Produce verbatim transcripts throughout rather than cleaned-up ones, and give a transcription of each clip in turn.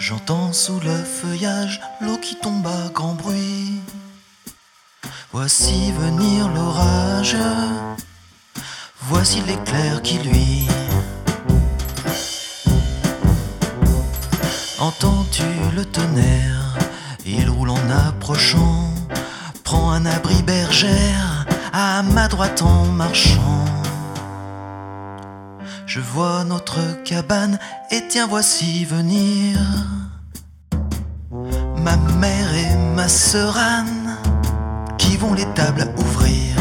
J'entends sous le feuillage l'eau qui tombe à grand bruit. Voici venir l'orage, voici l'éclair qui luit. Entends-tu le tonnerre? Il roule en approchant. Prends un abri bergère à ma droite en marchant. Je vois notre cabane et tiens voici venir ma mère et ma sœur Anne qui vont les tables ouvrir.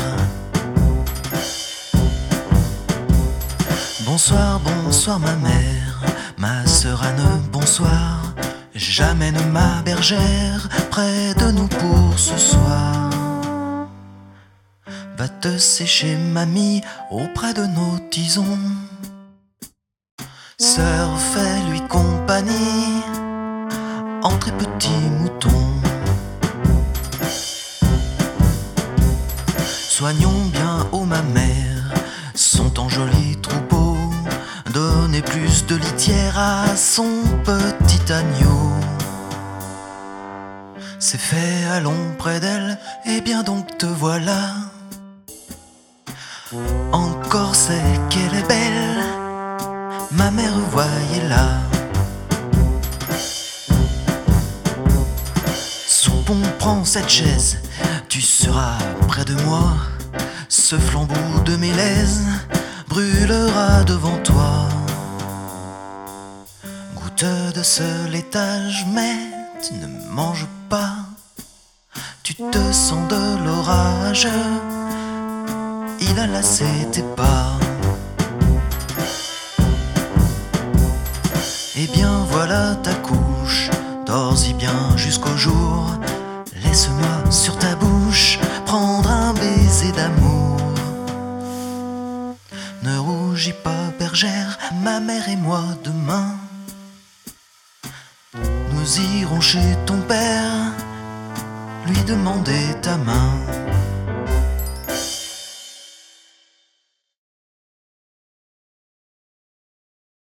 Bonsoir, bonsoir ma mère, ma sœur Anne, bonsoir. J'amène ma bergère près de nous pour ce soir. Va te sécher mamie auprès de nos tisons. Sœur, fais-lui compagnie entre les petits moutons. Soignons bien, ô ma mère, son en joli troupeau. Donnez plus de litière à son petit agneau. C'est fait, allons près d'elle, et bien donc te voilà. Encore c'est qu'elle est belle, ma mère voyez-la. Soupon, prends cette chaise, tu seras près de moi. Ce flambeau de mélèze brûlera devant toi. Goûte de ce laitage, mais tu ne manges pas. Tu te sens de l'orage, il a lassé tes pas. Eh bien voilà ta couche, dors-y bien jusqu'au jour. Laisse-moi sur ta bouche prendre un baiser d'amour. Ne rougis pas bergère, ma mère et moi demain nous irons chez ton père lui demander ta main.